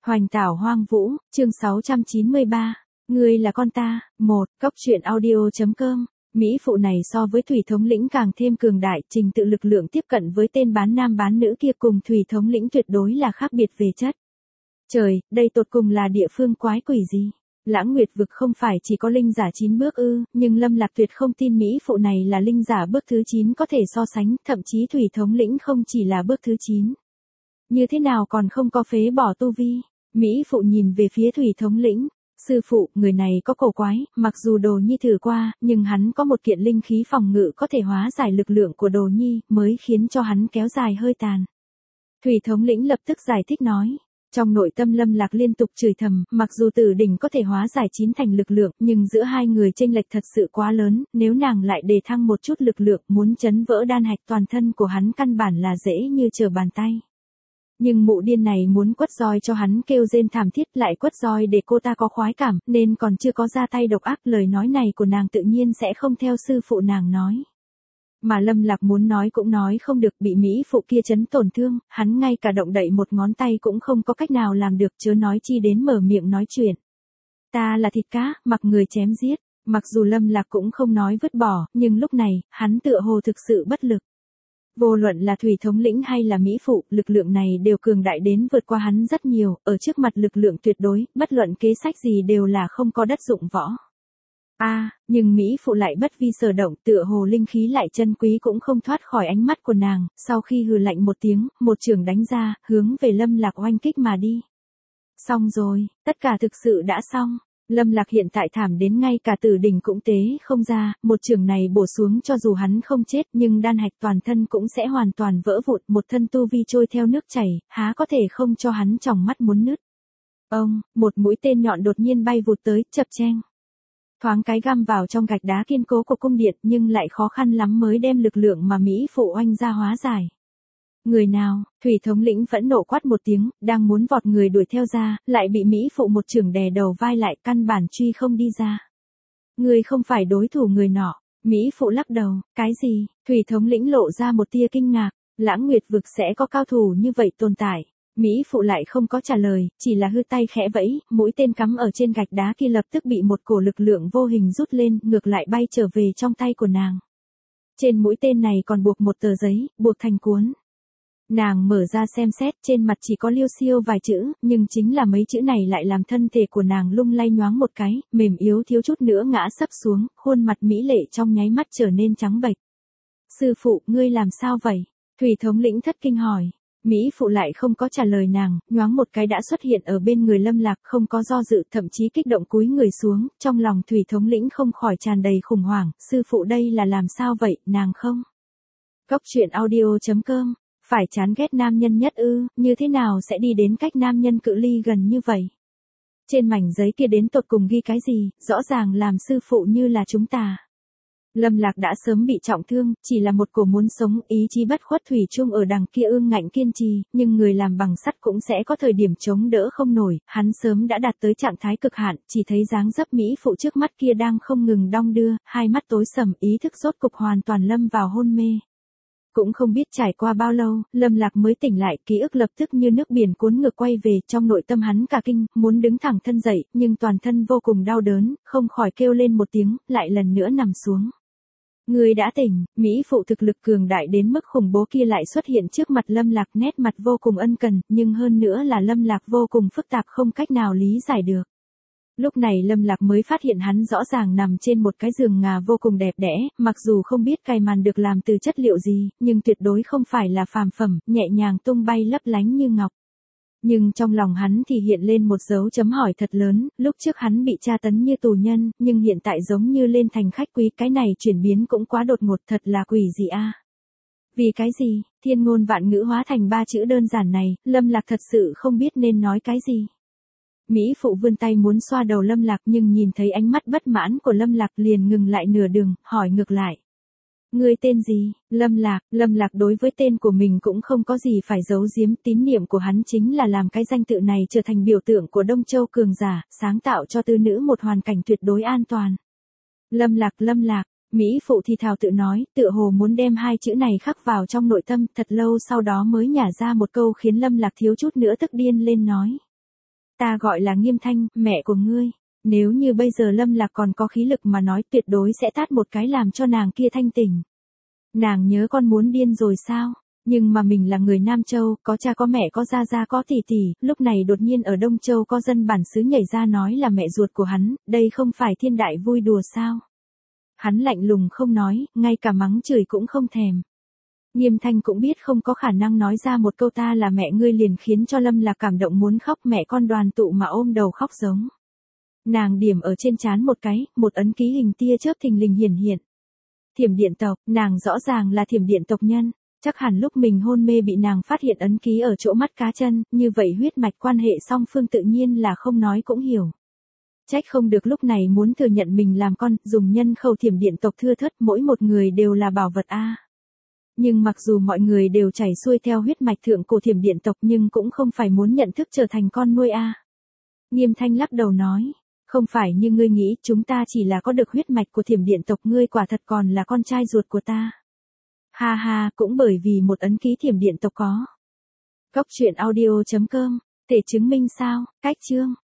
Hoành tảo hoang vũ, chương 693. Ngươi là con ta. 1. Cốc truyện audio.com. Mỹ phụ này so với thủy thống lĩnh càng thêm cường đại, trình tự lực lượng tiếp cận với tên bán nam bán nữ kia cùng thủy thống lĩnh tuyệt đối là khác biệt về chất. Trời, đây tột cùng là địa phương quái quỷ gì? Lãng Nguyệt vực không phải chỉ có linh giả 9 bước ư, nhưng Lâm Lạc tuyệt không tin Mỹ phụ này là linh giả bước thứ 9 có thể so sánh, thậm chí thủy thống lĩnh không chỉ là bước thứ 9. Như thế nào còn không có phế bỏ tu vi? Mỹ phụ nhìn về phía thủy thống lĩnh. Sư phụ, người này có cổ quái, mặc dù Đồ Nhi thử qua, nhưng hắn có một kiện linh khí phòng ngự có thể hóa giải lực lượng của Đồ Nhi, mới khiến cho hắn kéo dài hơi tàn. Thủy thống lĩnh lập tức giải thích nói. Trong nội tâm Lâm Lạc liên tục chửi thầm, mặc dù Tử Đỉnh có thể hóa giải 9 thành lực lượng, nhưng giữa hai người chênh lệch thật sự quá lớn, nếu nàng lại đề thăng một chút lực lượng, muốn chấn vỡ đan hạch toàn thân của hắn căn bản là dễ như trở bàn tay. Nhưng mụ điên này muốn quất roi cho hắn kêu rên thảm thiết, lại quất roi để cô ta có khoái cảm, nên còn chưa có ra tay độc ác. Lời nói này của nàng tự nhiên sẽ không theo sư phụ nàng nói. Mà Lâm Lạc muốn nói cũng nói không được, bị Mỹ phụ kia chấn tổn thương, hắn ngay cả động đậy một ngón tay cũng không có cách nào làm được, chớ nói chi đến mở miệng nói chuyện. Ta là thịt cá, mặc người chém giết. Mặc dù Lâm Lạc cũng không nói vứt bỏ, nhưng lúc này, hắn tựa hồ thực sự bất lực. Vô luận là thủy thống lĩnh hay là Mỹ phụ, lực lượng này đều cường đại đến vượt qua hắn rất nhiều, ở trước mặt lực lượng tuyệt đối, bất luận kế sách gì đều là không có đất dụng võ. Nhưng Mỹ phụ lại bất vi sở động, tựa hồ linh khí lại chân quý cũng không thoát khỏi ánh mắt của nàng, sau khi hừ lạnh một tiếng, một chưởng đánh ra, hướng về Lâm Lạc oanh kích mà đi. Xong rồi, tất cả thực sự đã xong. Lâm Lạc hiện tại thảm đến ngay cả Tử Đỉnh cũng tế không ra, một chưởng này bổ xuống cho dù hắn không chết nhưng đan hạch toàn thân cũng sẽ hoàn toàn vỡ vụn, một thân tu vi trôi theo nước chảy, há có thể không cho hắn tròng mắt muốn nứt. Một mũi tên nhọn đột nhiên bay vụt tới, chập cheng. Thoáng cái găm vào trong gạch đá kiên cố của cung điện, nhưng lại khó khăn lắm mới đem lực lượng mà Mỹ phụ oanh ra hóa giải. Người nào? Thủy thống lĩnh phẫn nộ quát một tiếng, đang muốn vọt người đuổi theo ra, lại bị Mỹ phụ một chưởng đè đầu vai lại, căn bản truy không đi ra. Người không phải đối thủ người nọ. Mỹ phụ lắc đầu. Cái gì? Thủy thống lĩnh lộ ra một tia kinh ngạc. Lãng Nguyệt vực sẽ có cao thủ như vậy tồn tại. Mỹ phụ lại không có trả lời, chỉ là hư tay khẽ vẫy, mũi tên cắm ở trên gạch đá kia lập tức bị một cổ lực lượng vô hình rút lên, ngược lại bay trở về trong tay của nàng. Trên mũi tên này còn buộc một tờ giấy, buộc thành cuốn. Nàng mở ra xem xét, trên mặt chỉ có liêu xiêu vài chữ, nhưng chính là mấy chữ này lại làm thân thể của nàng lung lay nhoáng một cái, mềm yếu thiếu chút nữa ngã sấp xuống, khuôn mặt mỹ lệ trong nháy mắt trở nên trắng bệch. Sư phụ, ngươi làm sao vậy? Thủy thống lĩnh thất kinh hỏi. Mỹ phụ lại không có trả lời nàng, nhoáng một cái đã xuất hiện ở bên người Lâm Lạc, không có do dự, thậm chí kích động cúi người xuống, trong lòng thủy thống lĩnh không khỏi tràn đầy khủng hoảng, sư phụ đây là làm sao vậy, nàng không? Cốc truyện audio.com. Phải chán ghét nam nhân nhất ư, như thế nào sẽ đi đến cách nam nhân cự ly gần như vậy? Trên mảnh giấy kia đến tột cùng ghi cái gì, rõ ràng làm sư phụ như là chúng ta. Lâm Lạc đã sớm bị trọng thương, chỉ là một cổ muốn sống, ý chí bất khuất thủy chung ở đằng kia ương ngạnh kiên trì, nhưng người làm bằng sắt cũng sẽ có thời điểm chống đỡ không nổi, hắn sớm đã đạt tới trạng thái cực hạn, chỉ thấy dáng dấp Mỹ phụ trước mắt kia đang không ngừng đong đưa, hai mắt tối sầm, ý thức rốt cục hoàn toàn lâm vào hôn mê. Cũng không biết trải qua bao lâu, Lâm Lạc mới tỉnh lại, ký ức lập tức như nước biển cuốn ngược quay về, trong nội tâm hắn cả kinh, muốn đứng thẳng thân dậy, nhưng toàn thân vô cùng đau đớn, không khỏi kêu lên một tiếng, lại lần nữa nằm xuống. Người đã tỉnh. Mỹ phụ thực lực cường đại đến mức khủng bố kia lại xuất hiện trước mặt Lâm Lạc, nét mặt vô cùng ân cần, nhưng hơn nữa là Lâm Lạc vô cùng phức tạp không cách nào lý giải được. Lúc này Lâm Lạc mới phát hiện hắn rõ ràng nằm trên một cái giường ngà vô cùng đẹp đẽ, mặc dù không biết cài màn được làm từ chất liệu gì, nhưng tuyệt đối không phải là phàm phẩm, nhẹ nhàng tung bay lấp lánh như ngọc. Nhưng trong lòng hắn thì hiện lên một dấu chấm hỏi thật lớn, lúc trước hắn bị tra tấn như tù nhân, nhưng hiện tại giống như lên thành khách quý, cái này chuyển biến cũng quá đột ngột, thật là quỷ gì a? Vì cái gì? Thiên ngôn vạn ngữ hóa thành 3 chữ đơn giản này, Lâm Lạc thật sự không biết nên nói cái gì. Mỹ phụ vươn tay muốn xoa đầu Lâm Lạc nhưng nhìn thấy ánh mắt bất mãn của Lâm Lạc liền ngừng lại nửa đường, hỏi ngược lại. Ngươi tên gì? Lâm Lạc đối với tên của mình cũng không có gì phải giấu giếm, tín niệm của hắn chính là làm cái danh tự này trở thành biểu tượng của Đông Châu cường giả, sáng tạo cho tư nữ một hoàn cảnh tuyệt đối an toàn. Lâm Lạc, Mỹ phụ thì thào tự nói, tựa hồ muốn đem hai chữ này khắc vào trong nội tâm, thật lâu sau đó mới nhả ra một câu khiến Lâm Lạc thiếu chút nữa tức điên lên nói. Ta gọi là Nghiêm Thanh, mẹ của ngươi. Nếu như bây giờ Lâm Lạc còn có khí lực mà nói tuyệt đối sẽ tát một cái làm cho nàng kia thanh tỉnh. Nàng nhớ con muốn điên rồi sao? Nhưng mà mình là người Nam Châu, có cha có mẹ có gia gia có tỷ tỷ, lúc này đột nhiên ở Đông Châu có dân bản xứ nhảy ra nói là mẹ ruột của hắn, đây không phải thiên đại vui đùa sao? Hắn lạnh lùng không nói, ngay cả mắng chửi cũng không thèm. Nghiêm Thanh cũng biết không có khả năng nói ra một câu ta là mẹ ngươi liền khiến cho Lâm Lạc cảm động muốn khóc, mẹ con đoàn tụ mà ôm đầu khóc giống. Nàng điểm ở trên trán một cái, một ấn ký hình tia chớp thình lình hiển hiện. Thiểm điện tộc, nàng rõ ràng là thiểm điện tộc nhân, chắc hẳn lúc mình hôn mê bị nàng phát hiện ấn ký ở chỗ mắt cá chân, như vậy huyết mạch quan hệ song phương tự nhiên là không nói cũng hiểu. Trách không được lúc này muốn thừa nhận mình làm con, dùng nhân khẩu thiểm điện tộc thưa thớt, mỗi một người đều là bảo vật a. Nhưng mặc dù mọi người đều chảy xuôi theo huyết mạch thượng cổ thiểm điện tộc nhưng cũng không phải muốn nhận thức trở thành con nuôi a. Nghiêm Thanh lắc đầu nói, không phải như ngươi nghĩ, chúng ta chỉ là có được huyết mạch của thiểm điện tộc, ngươi quả thật còn là con trai ruột của ta. Ha ha, cũng bởi vì một ấn ký thiểm điện tộc có. Góc truyện audio.com, thể chứng minh sao, cách chương.